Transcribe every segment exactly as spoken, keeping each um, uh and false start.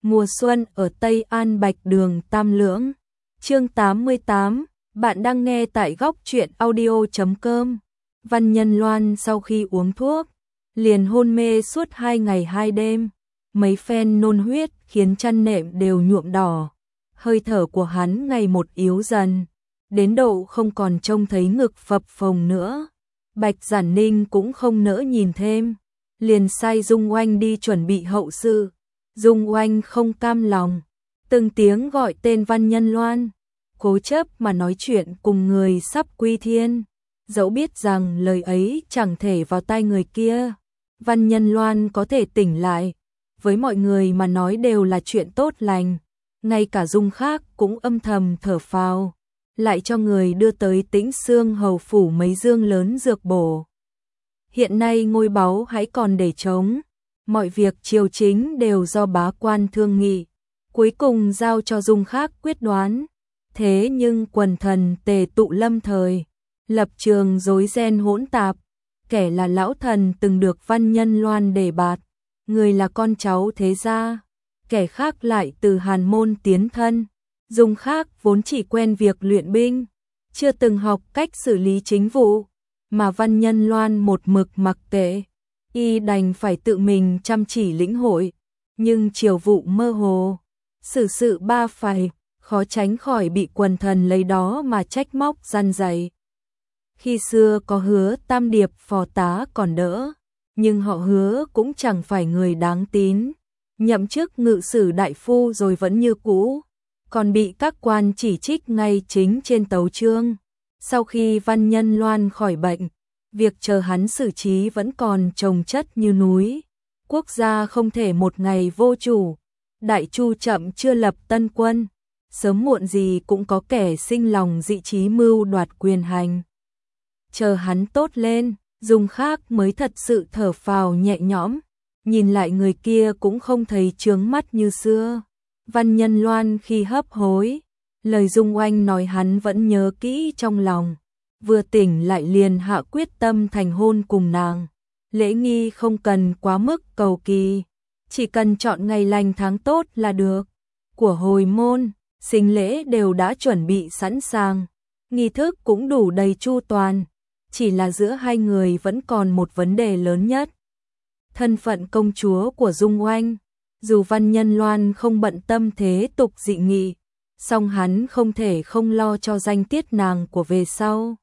Mùa xuân ở Tây An Bạch Đường Tam Lưỡng. Chương tám mươi tám, bạn đang nghe tại góc truyện audio chấm com. Văn Nhân Loan sau khi uống thuốc, liền hôn mê suốt hai ngày hai đêm. Mấy phen nôn huyết khiến chăn nệm đều nhuộm đỏ. Hơi thở của hắn ngày một yếu dần, đến độ không còn trông thấy ngực phập phồng nữa. Bạch Giản Ninh cũng không nỡ nhìn thêm, liền sai Dung Oanh đi chuẩn bị hậu sự. Dung Oanh không cam lòng, từng tiếng gọi tên Văn Nhân Loan, cố chấp mà nói chuyện cùng người sắp quy thiên, dẫu biết rằng lời ấy chẳng thể vào tai người kia. Văn Nhân Loan có thể tỉnh lại, với mọi người mà nói đều là chuyện tốt lành, ngay cả Dung Khác cũng âm thầm thở phào, lại cho người đưa tới Tĩnh Xương hầu phủ mấy dương lớn dược bổ. Hiện nay ngôi báu hãy còn để trống, mọi việc triều chính đều do bá quan thương nghị, cuối cùng giao cho Dung Khác quyết đoán. Thế nhưng quần thần tề tụ lâm thời, lập trường rối ren hỗn tạp, kẻ là lão thần từng được Văn Nhân Loan đề bạt, người là con cháu thế gia, kẻ khác lại từ hàn môn tiến thân. Dung Khác vốn chỉ quen việc luyện binh, chưa từng học cách xử lý chính vụ, mà Văn Nhân Loan một mực mặc kệ, y đành phải tự mình chăm chỉ lĩnh hội. Nhưng triều vụ mơ hồ, xử sự ba phải, khó tránh khỏi bị quần thần lấy đó mà trách móc răn dạy. Khi xưa có Hứa Tam Điệp phò tá còn đỡ, nhưng họ Hứa cũng chẳng phải người đáng tín, nhậm chức ngự sử đại phu rồi vẫn như cũ, còn bị các quan chỉ trích ngay chính trên tấu chương. Sau khi Văn Nhân Loan khỏi bệnh, việc chờ hắn xử trí vẫn còn chồng chất như núi. Quốc gia không thể một ngày vô chủ, Đại Chu chậm chưa lập tân quân, sớm muộn gì cũng có kẻ sinh lòng dị chí mưu đoạt quyền hành. Chờ hắn tốt lên, Dung Khác mới thật sự thở phào nhẹ nhõm, nhìn lại người kia cũng không thấy chướng mắt như xưa. Văn Nhân Loan khi hấp hối, lời Dung Oanh nói hắn vẫn nhớ kỹ trong lòng, vừa tỉnh lại liền hạ quyết tâm thành hôn cùng nàng. Lễ nghi không cần quá mức cầu kỳ, chỉ cần chọn ngày lành tháng tốt là được. Của hồi môn, sinh lễ đều đã chuẩn bị sẵn sàng, nghi thức cũng đủ đầy chu toàn, chỉ là giữa hai người vẫn còn một vấn đề lớn nhất. Thân phận công chúa của Dung Oanh, dù Văn Nhân Loan không bận tâm thế tục dị nghị, song hắn không thể không lo cho danh tiết nàng của về sau.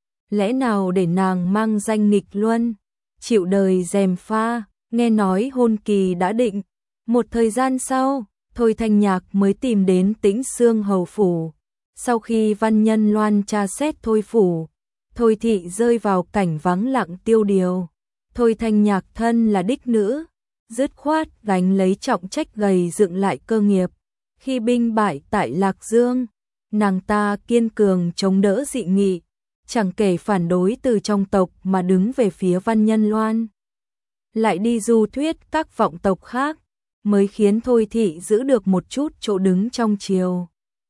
Lẽ nào để nàng mang danh nghịch luân, chịu đời gièm pha? Nghe nói hôn kỳ đã định, một thời gian sau, Thôi Thanh Nhạc mới tìm đến Tĩnh Xương hầu phủ. Sau khi Văn Nhân Loan tra xét Thôi phủ, Thôi thị rơi vào cảnh vắng lặng tiêu điều. Thôi Thanh Nhạc thân là đích nữ, dứt khoát gánh lấy trọng trách gầy dựng lại cơ nghiệp. Khi binh bại tại Lạc Dương, nàng ta kiên cường chống đỡ dị nghị, chẳng kể phản đối từ trong tộc mà đứng về phía Văn Nhân Loan. Lại đi du thuyết các vọng tộc khác, mới khiến Thôi thị giữ được một chút chỗ đứng trong triều.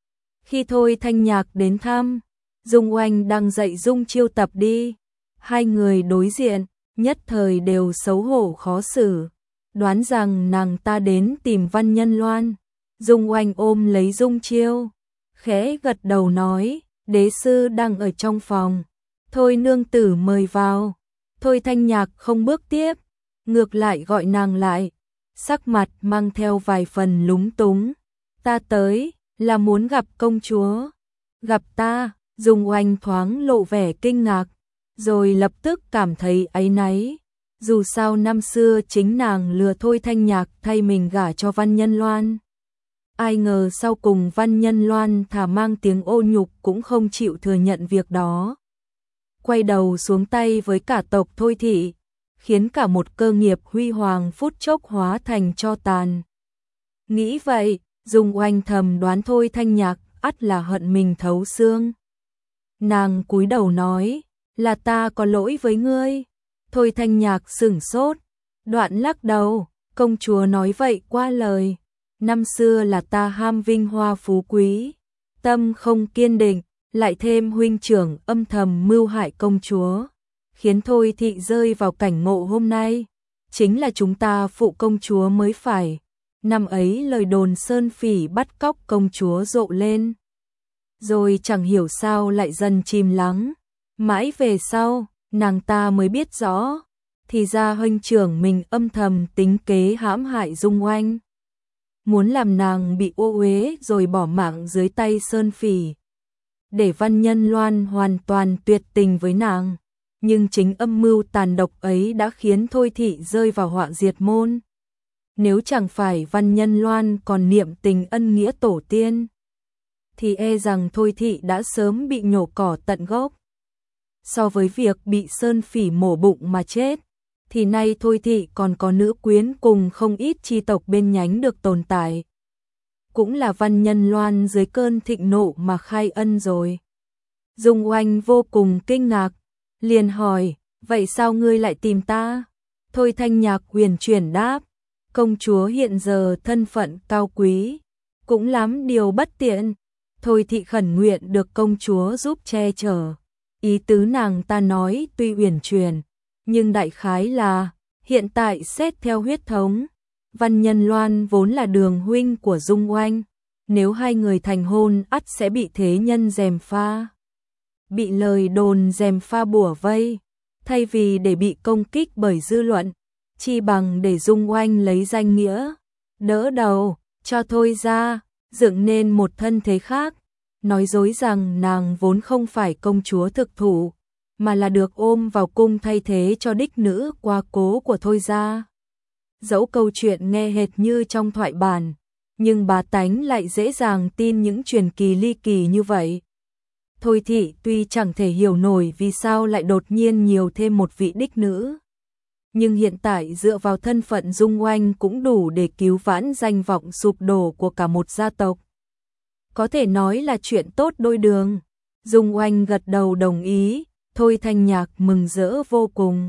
Khi Thôi Thanh Nhạc đến thăm, Dung Oanh đang dạy Dung Chiêu tập đi. Hai người đối diện, nhất thời đều xấu hổ khó xử, đoán rằng nàng ta đến tìm Văn Nhân Loan. Dung Oanh ôm lấy Dung Chiêu, khẽ gật đầu nói, đế sư đang ở trong phòng, thôi nương tử mời vào. Thôi Thanh Nhạc không bước tiếp, ngược lại gọi nàng lại, sắc mặt mang theo vài phần lúng túng. Ta tới, là muốn gặp công chúa. Gặp ta? Dung Oanh thoáng lộ vẻ kinh ngạc, rồi lập tức cảm thấy áy náy. Dù sao năm xưa chính nàng lừa Thôi Thanh Nhạc thay mình gả cho Văn Nhân Loan. Ai ngờ sau cùng Văn Nhân Loan thà mang tiếng ô nhục cũng không chịu thừa nhận việc đó. Quay đầu xuống tay với cả tộc Thôi thị, khiến cả một cơ nghiệp huy hoàng phút chốc hóa thành tro tàn. Nghĩ vậy, Dung Oanh thầm đoán Thôi Thanh Nhạc ắt là hận mình thấu xương. Nàng cúi đầu nói, là ta có lỗi với ngươi. Thôi Thanh Nhạc sửng sốt, đoạn lắc đầu, công chúa nói vậy qua lời. Năm xưa là ta ham vinh hoa phú quý, tâm không kiên định, lại thêm huynh trưởng âm thầm mưu hại công chúa, khiến Thôi thị rơi vào cảnh ngộ hôm nay. Chính là chúng ta phụ công chúa mới phải. Năm ấy lời đồn Sơn Phỉ bắt cóc công chúa rộ lên, rồi chẳng hiểu sao lại dần chìm lắng. Mãi về sau, nàng ta mới biết rõ, thì ra huynh trưởng mình âm thầm tính kế hãm hại Dung Oanh, muốn làm nàng bị ô uế rồi bỏ mạng dưới tay Sơn Phỉ, để Văn Nhân Loan hoàn toàn tuyệt tình với nàng. Nhưng chính âm mưu tàn độc ấy đã khiến Thôi Thị rơi vào họa diệt môn. Nếu chẳng phải Văn Nhân Loan còn niệm tình ân nghĩa tổ tiên, thì e rằng Thôi Thị đã sớm bị nhổ cỏ tận gốc. So với việc bị Sơn Phỉ mổ bụng mà chết, thì nay Thôi Thị còn có nữ quyến cùng không ít chi tộc bên nhánh được tồn tại. Cũng là Văn Nhân Loan dưới cơn thịnh nộ mà khai ân rồi. Dung Oanh vô cùng kinh ngạc, liền hỏi, vậy sao ngươi lại tìm ta? Thôi Thanh Nhạc huyền chuyển đáp, công chúa hiện giờ thân phận cao quý, cũng lắm điều bất tiện. Thôi Thị khẩn nguyện được công chúa giúp che chở. Ý tứ nàng ta nói tuy uyển chuyển, nhưng đại khái là, hiện tại xét theo huyết thống, Văn Nhân Loan vốn là đường huynh của Dung Oanh, nếu hai người thành hôn ắt sẽ bị thế nhân gièm pha, bị lời đồn gièm pha bủa vây. Thay vì để bị công kích bởi dư luận, chi bằng để Dung Oanh lấy danh nghĩa đỡ đầu, cho Thôi ra, dựng nên một thân thế khác, nói dối rằng nàng vốn không phải công chúa thực thụ, mà là được ôm vào cung thay thế cho đích nữ quá cố của Thôi gia. Dẫu câu chuyện nghe hệt như trong thoại bản, nhưng bá tánh lại dễ dàng tin những truyền kỳ ly kỳ như vậy. Thôi Thị tuy chẳng thể hiểu nổi vì sao lại đột nhiên nhiều thêm một vị đích nữ, nhưng hiện tại dựa vào thân phận Dung Oanh cũng đủ để cứu vãn danh vọng sụp đổ của cả một gia tộc. Có thể nói là chuyện tốt đôi đường. Dung Oanh gật đầu đồng ý, Thôi Thanh Nhạc mừng rỡ vô cùng.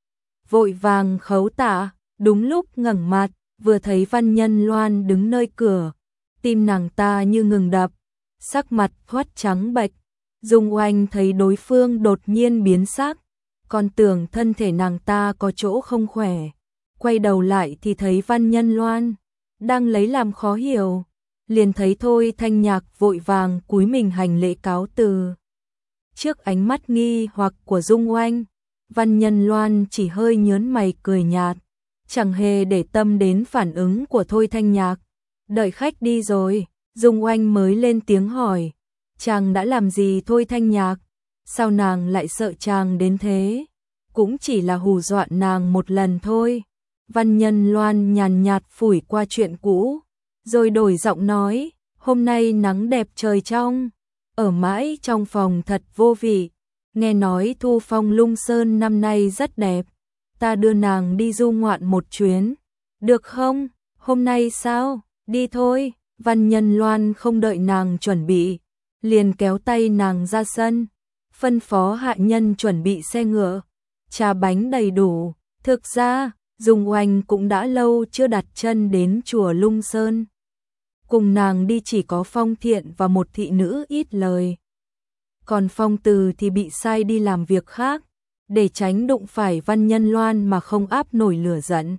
Vội vàng khấu tạ, đúng lúc ngẩng mặt, vừa thấy Văn Nhân Loan đứng nơi cửa, tim nàng ta như ngừng đập, sắc mặt thoát trắng bệch. Dung Oanh thấy đối phương đột nhiên biến sắc, còn tưởng thân thể nàng ta có chỗ không khỏe. Quay đầu lại thì thấy Văn Nhân Loan đang lấy làm khó hiểu, liền thấy Thôi Thanh Nhạc vội vàng cúi mình hành lễ cáo từ. Trước ánh mắt nghi hoặc của Dung Oanh, Văn Nhân Loan chỉ hơi nhớn mày cười nhạt, chẳng hề để tâm đến phản ứng của Thôi Thanh Nhạc. Đợi khách đi rồi, Dung Oanh mới lên tiếng hỏi, chàng đã làm gì Thôi Thanh Nhạc? Sao nàng lại sợ chàng đến thế? Cũng chỉ là hù dọa nàng một lần thôi. Văn Nhân Loan nhàn nhạt phủi qua chuyện cũ, rồi đổi giọng nói, hôm nay nắng đẹp trời trong, ở mãi trong phòng thật vô vị. Nghe nói thu phong Lung Sơn năm nay rất đẹp, ta đưa nàng đi du ngoạn một chuyến, được không? Hôm nay sao? Đi thôi. Văn Nhân Loan không đợi nàng chuẩn bị, liền kéo tay nàng ra sân, phân phó hạ nhân chuẩn bị xe ngựa, trà bánh đầy đủ. Thực ra, Dung Oanh cũng đã lâu chưa đặt chân đến chùa Lung Sơn. Cùng nàng đi chỉ có Phong Thiện và một thị nữ ít lời. Còn Phong Từ thì bị sai đi làm việc khác, để tránh đụng phải Văn Nhân Loan mà không áp nổi lửa giận.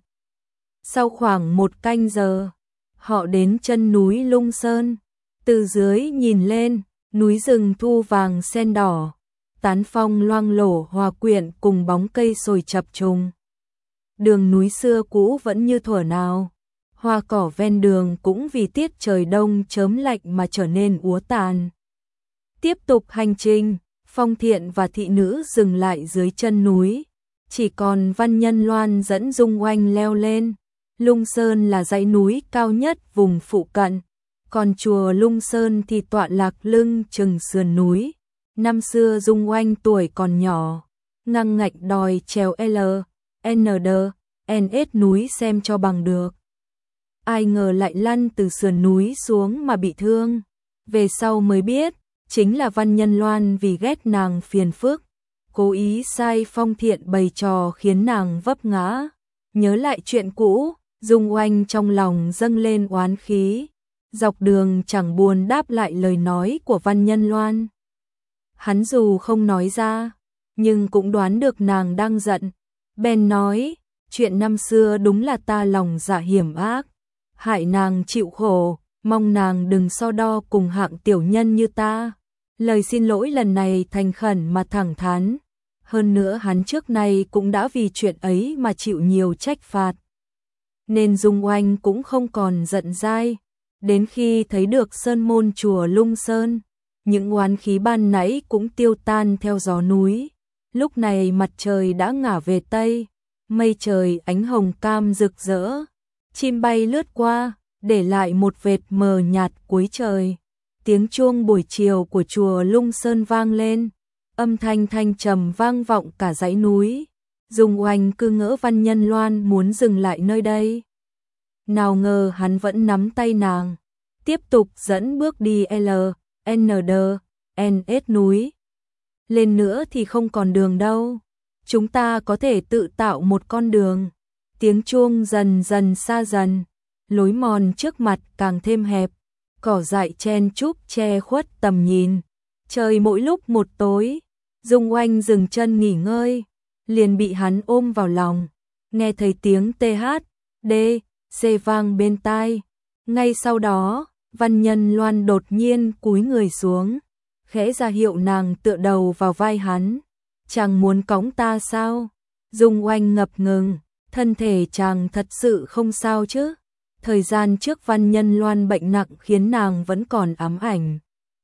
Sau khoảng một canh giờ, họ đến chân núi Lung Sơn. Từ dưới nhìn lên, núi rừng thu vàng sen đỏ, tán phong loang lổ hòa quyện cùng bóng cây sồi chập trùng. Đường núi xưa cũ vẫn như thuở nào, hoa cỏ ven đường cũng vì tiết trời đông chớm lạnh mà trở nên úa tàn. Tiếp tục hành trình, Phong Thiện và thị nữ dừng lại dưới chân núi, chỉ còn Văn Nhân Loan dẫn Dung Oanh leo lên. Lung Sơn là dãy núi cao nhất vùng phụ cận, còn chùa Lung Sơn thì tọa lạc lưng chừng sườn núi. Năm xưa Dung Oanh tuổi còn nhỏ, ngăng ngạch đòi trèo L, N D, N S núi xem cho bằng được. Ai ngờ lại lăn từ sườn núi xuống mà bị thương. Về sau mới biết, chính là Văn Nhân Loan vì ghét nàng phiền phức, cố ý sai Phong Thiện bày trò khiến nàng vấp ngã. Nhớ lại chuyện cũ, Dung Oanh trong lòng dâng lên oán khí, dọc đường chẳng buồn đáp lại lời nói của Văn Nhân Loan. Hắn dù không nói ra, nhưng cũng đoán được nàng đang giận, bèn nói, chuyện năm xưa đúng là ta lòng dạ hiểm ác, hại nàng chịu khổ, mong nàng đừng so đo cùng hạng tiểu nhân như ta. Lời xin lỗi lần này thành khẩn mà thẳng thắn. Hơn nữa hắn trước này cũng đã vì chuyện ấy mà chịu nhiều trách phạt. Nên Dung Oanh cũng không còn giận dai. Đến khi thấy được sơn môn chùa Lung Sơn, những oán khí ban nãy cũng tiêu tan theo gió núi. Lúc này mặt trời đã ngả về Tây, mây trời ánh hồng cam rực rỡ. Chim bay lướt qua, để lại một vệt mờ nhạt cuối trời. Tiếng chuông buổi chiều của chùa Lung Sơn vang lên, âm thanh thanh trầm vang vọng cả dãy núi. Dung Oanh cứ ngỡ Văn Nhân Loan muốn dừng lại nơi đây. Nào ngờ hắn vẫn nắm tay nàng, tiếp tục dẫn bước đi L, N, D, N, S núi. Lên nữa thì không còn đường đâu, chúng ta có thể tự tạo một con đường. Tiếng chuông dần dần xa dần, lối mòn trước mặt càng thêm hẹp, cỏ dại chen chúc che khuất tầm nhìn. Trời mỗi lúc một tối, Dung Oanh dừng chân nghỉ ngơi, liền bị hắn ôm vào lòng, nghe thấy tiếng T H, D, C vang bên tai. Ngay sau đó, Văn Nhân Loan đột nhiên cúi người xuống, khẽ ra hiệu nàng tựa đầu vào vai hắn. Chàng muốn cõng ta sao? Dung Oanh ngập ngừng, thân thể chàng thật sự không sao chứ? Thời gian trước Văn Nhân Loan bệnh nặng khiến nàng vẫn còn ám ảnh.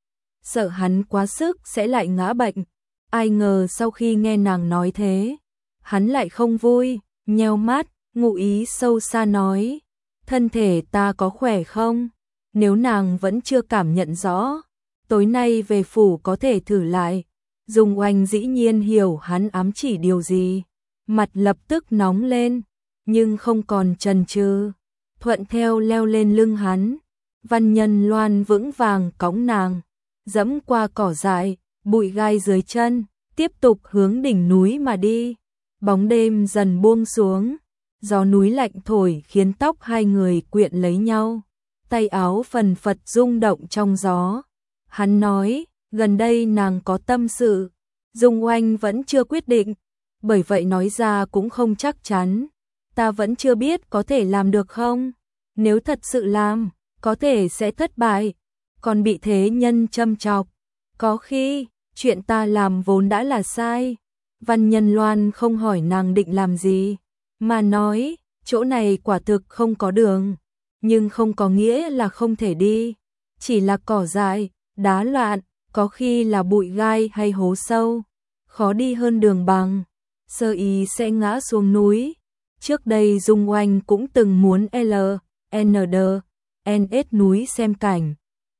Sợ hắn quá sức sẽ lại ngã bệnh. Ai ngờ sau khi nghe nàng nói thế, hắn lại không vui, nheo mắt, ngụ ý sâu xa nói. Thân thể ta có khỏe không? Nếu nàng vẫn chưa cảm nhận rõ, tối nay về phủ có thể thử lại. Dung Oanh dĩ nhiên hiểu hắn ám chỉ điều gì, mặt lập tức nóng lên, nhưng không còn chần chừ, thuận theo leo lên lưng hắn. Văn Nhân Loan vững vàng cõng nàng, dẫm qua cỏ dại, bụi gai dưới chân, tiếp tục hướng đỉnh núi mà đi. Bóng đêm dần buông xuống, gió núi lạnh thổi khiến tóc hai người quyện lấy nhau, tay áo phần phật rung động trong gió. Hắn nói, gần đây nàng có tâm sự. Dung Oanh vẫn chưa quyết định, bởi vậy nói ra cũng không chắc chắn. Ta vẫn chưa biết có thể làm được không? Nếu thật sự làm, có thể sẽ thất bại, còn bị thế nhân châm chọc. Có khi, chuyện ta làm vốn đã là sai. Văn Nhân Loan không hỏi nàng định làm gì, mà nói, chỗ này quả thực không có đường, nhưng không có nghĩa là không thể đi. Chỉ là cỏ dại, đá loạn, có khi là bụi gai hay hố sâu, khó đi hơn đường bằng, sơ ý sẽ ngã xuống núi. Trước đây Dung Oanh cũng từng muốn L, N, D, N, S núi xem cảnh.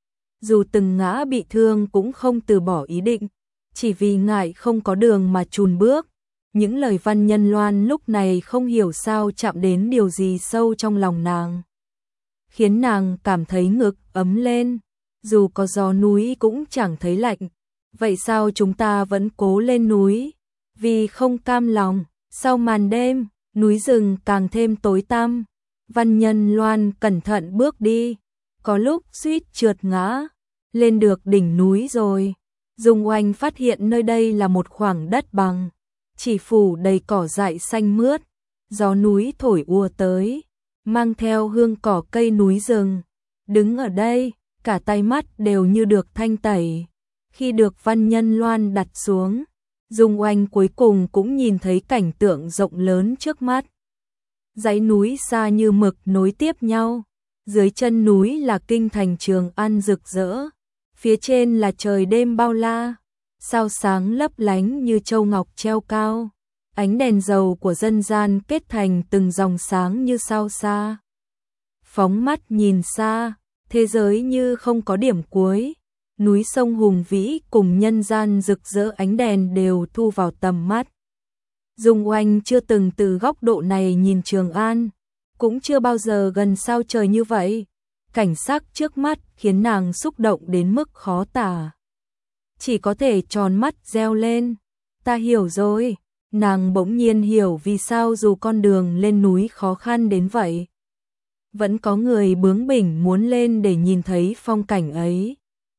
Dù từng ngã bị thương cũng không từ bỏ ý định, chỉ vì ngại không có đường mà chùn bước. Những lời Văn Nhân Loan lúc này không hiểu sao chạm đến điều gì sâu trong lòng nàng, khiến nàng cảm thấy ngực ấm lên. Dù có gió núi cũng chẳng thấy lạnh. Vậy sao chúng ta vẫn cố lên núi? Vì không cam lòng. Sau màn đêm, núi rừng càng thêm tối tăm. Văn Nhân Loan cẩn thận bước đi, có lúc suýt trượt ngã. Lên được đỉnh núi rồi, Dung Oanh phát hiện nơi đây là một khoảng đất bằng, chỉ phủ đầy cỏ dại xanh mướt. Gió núi thổi ùa tới, mang theo hương cỏ cây núi rừng. Đứng ở đây, cả tay mắt đều như được thanh tẩy. Khi được Văn Nhân Loan đặt xuống, Dung Oanh cuối cùng cũng nhìn thấy cảnh tượng rộng lớn trước mắt. Dãy núi xa như mực nối tiếp nhau, dưới chân núi là kinh thành Trường An rực rỡ, phía trên là trời đêm bao la, sao sáng lấp lánh như châu ngọc treo cao. Ánh đèn dầu của dân gian kết thành từng dòng sáng như sao xa. Phóng mắt nhìn xa, thế giới như không có điểm cuối, núi sông hùng vĩ cùng nhân gian rực rỡ ánh đèn đều thu vào tầm mắt. Dung Oanh chưa từng từ góc độ này nhìn Trường An, cũng chưa bao giờ gần sao trời như vậy. Cảnh sắc trước mắt khiến nàng xúc động đến mức khó tả, chỉ có thể tròn mắt reo lên. Ta hiểu rồi. Nàng bỗng nhiên hiểu vì sao dù con đường lên núi khó khăn đến vậy, vẫn có người bướng bỉnh muốn lên để nhìn thấy phong cảnh ấy.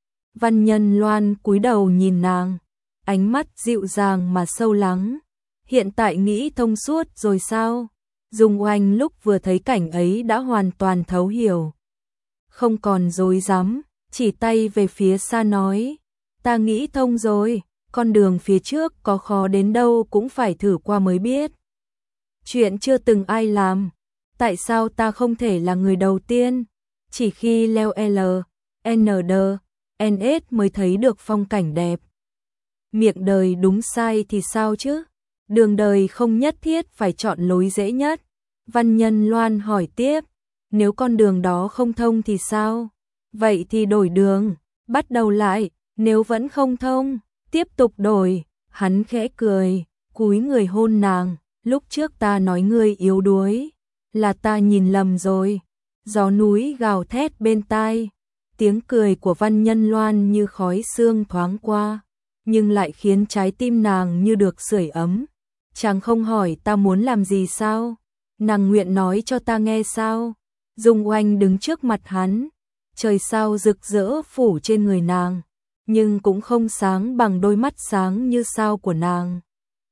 Văn Nhân Loan cúi đầu nhìn nàng, ánh mắt dịu dàng mà sâu lắng. Hiện tại nghĩ thông suốt rồi sao? Dung Oanh lúc vừa thấy cảnh ấy đã hoàn toàn thấu hiểu. Không còn dối dám, chỉ tay về phía xa nói, ta nghĩ thông rồi, con đường phía trước có khó đến đâu cũng phải thử qua mới biết. Chuyện chưa từng ai làm, tại sao ta không thể là người đầu tiên? Chỉ khi leo L, N D, N S mới thấy được phong cảnh đẹp. Miệng đời đúng sai thì sao chứ? Đường đời không nhất thiết phải chọn lối dễ nhất. Văn Nhân Loan hỏi tiếp, nếu con đường đó không thông thì sao? Vậy thì đổi đường, bắt đầu lại, nếu vẫn không thông, tiếp tục đổi. Hắn khẽ cười, cúi người hôn nàng, lúc trước ta nói ngươi yếu đuối, là ta nhìn lầm rồi. Gió núi gào thét bên tai, tiếng cười của Văn Nhân Loan như khói sương thoáng qua, nhưng lại khiến trái tim nàng như được sưởi ấm. Chàng không hỏi ta muốn làm gì sao? Nàng nguyện nói cho ta nghe sao? Dung Oanh đứng trước mặt hắn, trời sao rực rỡ phủ trên người nàng, nhưng cũng không sáng bằng đôi mắt sáng như sao của nàng.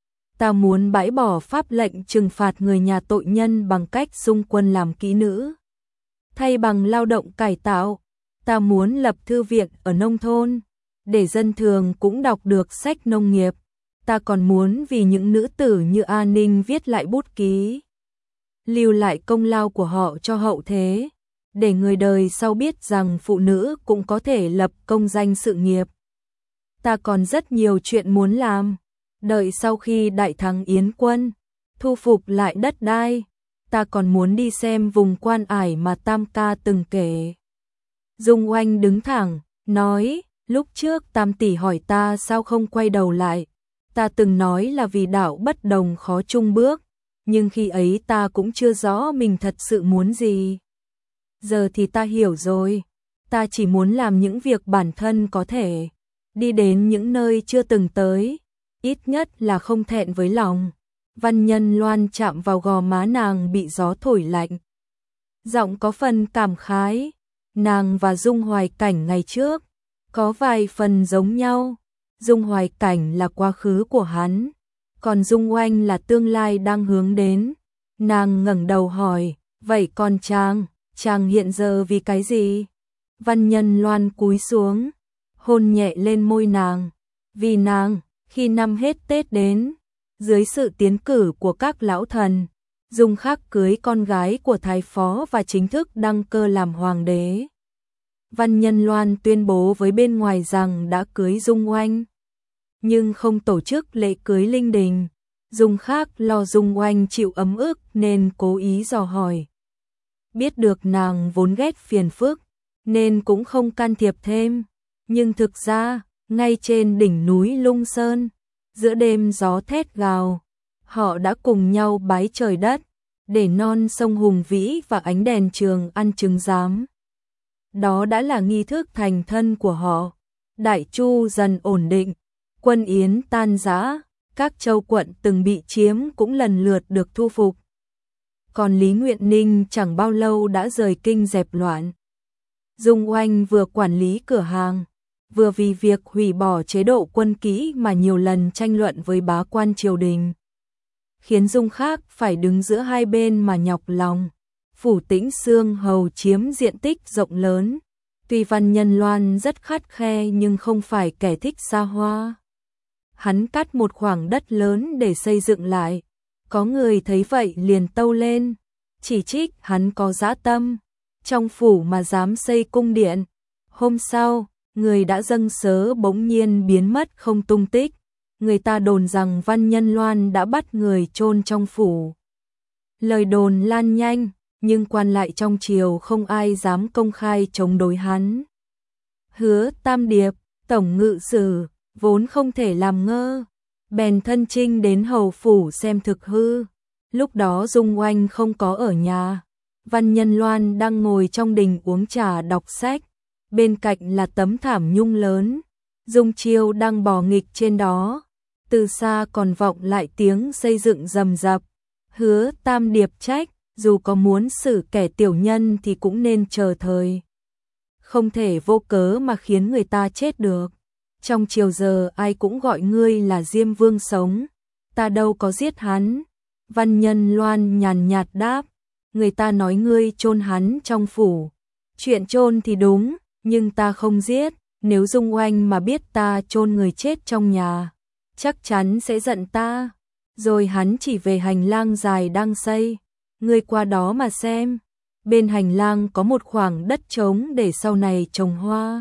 Ta muốn bãi bỏ pháp lệnh trừng phạt người nhà tội nhân bằng cách dung quân làm kỹ nữ, thay bằng lao động cải tạo. Ta muốn lập thư viện ở nông thôn, để dân thường cũng đọc được sách nông nghiệp. Ta còn muốn vì những nữ tử như A Ninh viết lại bút ký, lưu lại công lao của họ cho hậu thế, để người đời sau biết rằng phụ nữ cũng có thể lập công danh sự nghiệp. Ta còn rất nhiều chuyện muốn làm. Đợi sau khi đại thắng Yến quân, thu phục lại đất đai, ta còn muốn đi xem vùng Quan Ải mà Tam ca từng kể. Dung Oanh đứng thẳng, nói, lúc trước Tam tỷ hỏi ta sao không quay đầu lại. Ta từng nói là vì đạo bất đồng khó chung bước, nhưng khi ấy ta cũng chưa rõ mình thật sự muốn gì. Giờ thì ta hiểu rồi, ta chỉ muốn làm những việc bản thân có thể, đi đến những nơi chưa từng tới, ít nhất là không thẹn với lòng. Văn Nhân Loan chạm vào gò má nàng bị gió thổi lạnh, giọng có phần cảm khái. Nàng và Dung Hoài Cảnh ngày trước có vài phần giống nhau. Dung Hoài Cảnh là quá khứ của hắn, còn Dung Oanh là tương lai đang hướng đến. Nàng ngẩng đầu hỏi, vậy còn chàng, chàng hiện giờ vì cái gì? Văn Nhân Loan cúi xuống, hôn nhẹ lên môi nàng. Vì nàng, khi năm hết Tết đến, dưới sự tiến cử của các lão thần, Dung Khắc cưới con gái của thái phó và chính thức đăng cơ làm hoàng đế. Văn Nhân Loan tuyên bố với bên ngoài rằng đã cưới Dung Oanh, nhưng không tổ chức lễ cưới linh đình. Dung Khắc lo Dung Oanh chịu ấm ức nên cố ý dò hỏi. Biết được nàng vốn ghét phiền phức, nên cũng không can thiệp thêm. Nhưng thực ra, ngay trên đỉnh núi Lung Sơn, giữa đêm gió thét gào, họ đã cùng nhau bái trời đất, để non sông hùng vĩ và ánh đèn trường ăn trứng giám. Đó đã là nghi thức thành thân của họ. Đại Chu dần ổn định, quân Yến tan rã, các châu quận từng bị chiếm cũng lần lượt được thu phục. Còn Lý Nguyện Ninh chẳng bao lâu đã rời kinh dẹp loạn. Dung Oanh vừa quản lý cửa hàng, vừa vì việc hủy bỏ chế độ quân kỹ mà nhiều lần tranh luận với bá quan triều đình, khiến Dung Khắc phải đứng giữa hai bên mà nhọc lòng. Phủ Tĩnh Xương hầu chiếm diện tích rộng lớn, tuy Văn Nhân Loan rất khắt khe nhưng không phải kẻ thích xa hoa. Hắn cắt một khoảng đất lớn để xây dựng lại, có người thấy vậy liền tâu lên, chỉ trích hắn có dã tâm, trong phủ mà dám xây cung điện. Hôm sau, người đã dâng sớ bỗng nhiên biến mất không tung tích, người ta đồn rằng Văn Nhân Loan đã bắt người chôn trong phủ. Lời đồn lan nhanh, nhưng quan lại trong triều không ai dám công khai chống đối hắn. Hứa Tam Điệp, tổng ngự sử, vốn không thể làm ngơ, bèn thân chinh đến hầu phủ xem thực hư. Lúc đó Dung Oanh không có ở nhà, Văn Nhân Loan đang ngồi trong đình uống trà đọc sách, bên cạnh là tấm thảm nhung lớn, Dung Chiêu đang bò nghịch trên đó. Từ xa còn vọng lại tiếng xây dựng rầm rập. Hứa Tam Điệp trách, dù có muốn xử kẻ tiểu nhân thì cũng nên chờ thời, không thể vô cớ mà khiến người ta chết được. Trong triều giờ ai cũng gọi ngươi là Diêm Vương sống, ta đâu có giết hắn. Văn Nhân Loan nhàn nhạt đáp, người ta nói ngươi chôn hắn trong phủ. Chuyện chôn thì đúng, nhưng ta không giết, nếu Dung Oanh mà biết ta chôn người chết trong nhà, chắc chắn sẽ giận ta. Rồi hắn chỉ về hành lang dài đang xây, ngươi qua đó mà xem. Bên hành lang có một khoảng đất trống để sau này trồng hoa.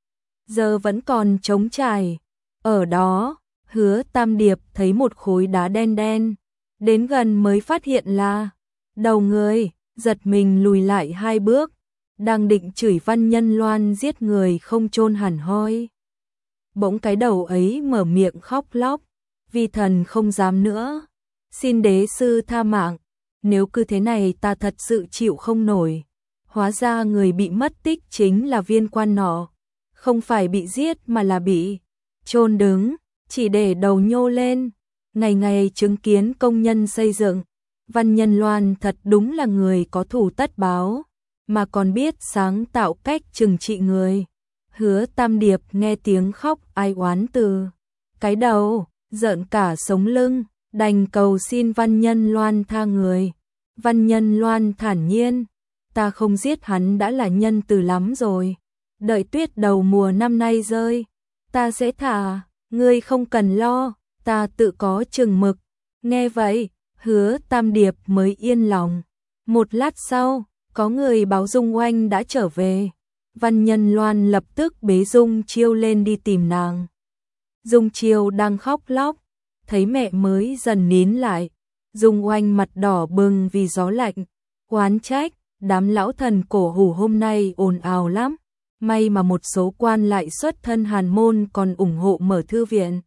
Giờ vẫn còn trống trải. Ở đó, Hứa Tam Điệp thấy một khối đá đen đen, đến gần mới phát hiện là đầu người, giật mình lùi lại hai bước, đang định chửi Văn Nhân Loan giết người không chôn hẳn hoi. Bỗng cái đầu ấy mở miệng khóc lóc, vi thần không dám nữa, xin đế sư tha mạng, nếu cứ thế này ta thật sự chịu không nổi. Hóa ra người bị mất tích chính là viên quan nọ, không phải bị giết mà là bị chôn đứng, chỉ để đầu nhô lên. Ngày ngày chứng kiến công nhân xây dựng, Văn Nhân Loan thật đúng là người có thù tất báo, mà còn biết sáng tạo cách trừng trị người. Hứa Tam Điệp nghe tiếng khóc ai oán từ cái đầu, giận cả sống lưng, đành cầu xin Văn Nhân Loan tha người. Văn Nhân Loan thản nhiên, ta không giết hắn đã là nhân từ lắm rồi. Đợi tuyết đầu mùa năm nay rơi, ta sẽ thả, ngươi không cần lo, ta tự có chừng mực. Nghe vậy, Hứa Tam Điệp mới yên lòng. Một lát sau, có người báo Dung Oanh đã trở về. Văn Nhân Loan lập tức bế Dung Chiêu lên đi tìm nàng. Dung Chiêu đang khóc lóc, thấy mẹ mới dần nín lại. Dung Oanh mặt đỏ bừng vì gió lạnh, oán trách, đám lão thần cổ hủ hôm nay ồn ào lắm. May mà một số quan lại xuất thân hàn môn còn ủng hộ mở thư viện.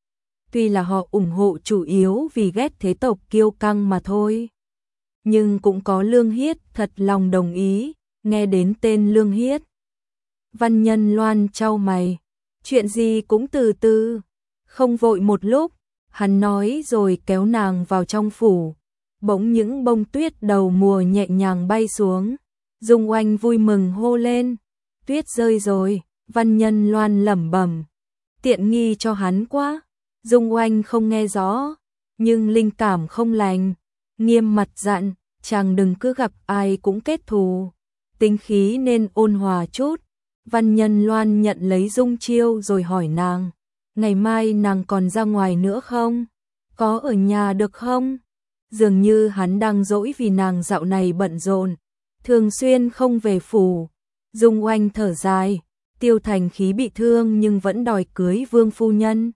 Tuy là họ ủng hộ chủ yếu vì ghét thế tộc kiêu căng mà thôi, nhưng cũng có Lương Hiết thật lòng đồng ý. Nghe đến tên Lương Hiết, Văn Nhân Loan chau mày, chuyện gì cũng từ từ, không vội một lúc, hắn nói rồi kéo nàng vào trong phủ. Bỗng những bông tuyết đầu mùa nhẹ nhàng bay xuống, Dung Oanh vui mừng hô lên, tuyết rơi rồi. Văn Nhân Loan lẩm bẩm, tiện nghi cho hắn quá. Dung Oanh không nghe rõ, nhưng linh cảm không lành, nghiêm mặt dặn, chàng đừng cứ gặp ai cũng kết thù, tính khí nên ôn hòa chút. Văn Nhân Loan nhận lấy Dung Chiêu rồi hỏi nàng, ngày mai nàng còn ra ngoài nữa không? Có ở nhà được không? Dường như hắn đang dỗi vì nàng dạo này bận rộn, thường xuyên không về phủ. Dung Oanh thở dài, Tiêu Thành Khí bị thương nhưng vẫn đòi cưới vương phu nhân.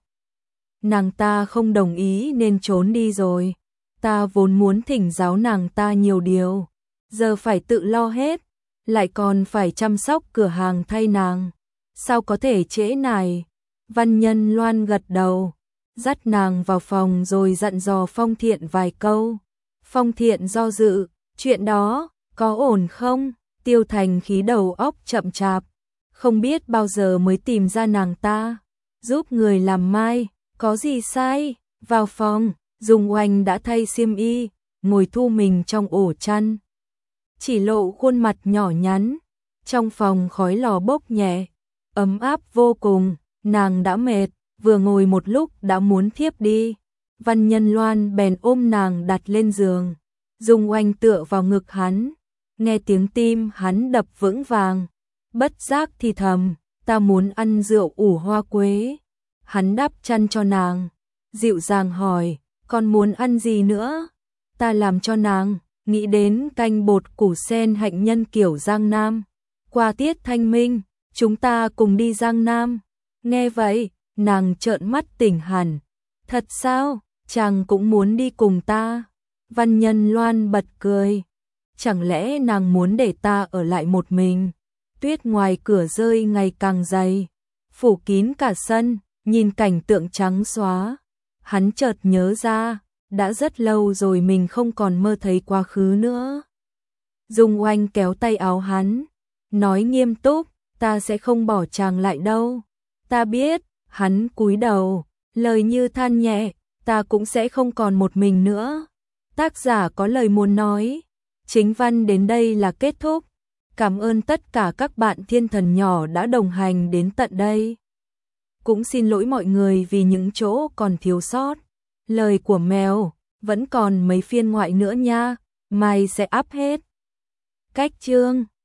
Nàng ta không đồng ý nên trốn đi rồi. Ta vốn muốn thỉnh giáo nàng ta nhiều điều, giờ phải tự lo hết, lại còn phải chăm sóc cửa hàng thay nàng, sao có thể trễ nải. Văn Nhân Loan gật đầu, dắt nàng vào phòng rồi dặn dò Phong Thiện vài câu. Phong Thiện do dự, chuyện đó có ổn không? Tiêu Thành Khí đầu óc chậm chạp, không biết bao giờ mới tìm ra nàng ta, giúp người làm mai, có gì sai? Vào phòng, Dung Oanh đã thay xiêm y, ngồi thu mình trong ổ chăn, chỉ lộ khuôn mặt nhỏ nhắn. Trong phòng khói lò bốc nhẹ, ấm áp vô cùng, nàng đã mệt, vừa ngồi một lúc đã muốn thiếp đi. Văn Nhân Loan bèn ôm nàng đặt lên giường, Dung Oanh tựa vào ngực hắn, nghe tiếng tim hắn đập vững vàng, bất giác thì thầm, ta muốn ăn rượu ủ hoa quế. Hắn đắp chăn cho nàng, dịu dàng hỏi, còn muốn ăn gì nữa? Ta làm cho nàng. Nghĩ đến canh bột củ sen hạnh nhân kiểu Giang Nam. Qua tiết thanh minh, chúng ta cùng đi Giang Nam. Nghe vậy, nàng trợn mắt tỉnh hẳn. Thật sao? Chàng cũng muốn đi cùng ta? Văn Nhân Loan bật cười. Chẳng lẽ nàng muốn để ta ở lại một mình? Tuyết ngoài cửa rơi ngày càng dày, phủ kín cả sân, nhìn cảnh tượng trắng xóa. Hắn chợt nhớ ra, đã rất lâu rồi mình không còn mơ thấy quá khứ nữa. Dung Oanh kéo tay áo hắn, nói nghiêm túc, ta sẽ không bỏ chàng lại đâu. Ta biết. Hắn cúi đầu, lời như than nhẹ, ta cũng sẽ không còn một mình nữa. Tác giả có lời muốn nói. Chính văn đến đây là kết thúc. Cảm ơn tất cả các bạn thiên thần nhỏ đã đồng hành đến tận đây. Cũng xin lỗi mọi người vì những chỗ còn thiếu sót. Lời của mèo. vẫn còn mấy phiên ngoại nữa nha, mai sẽ up hết. Cách chương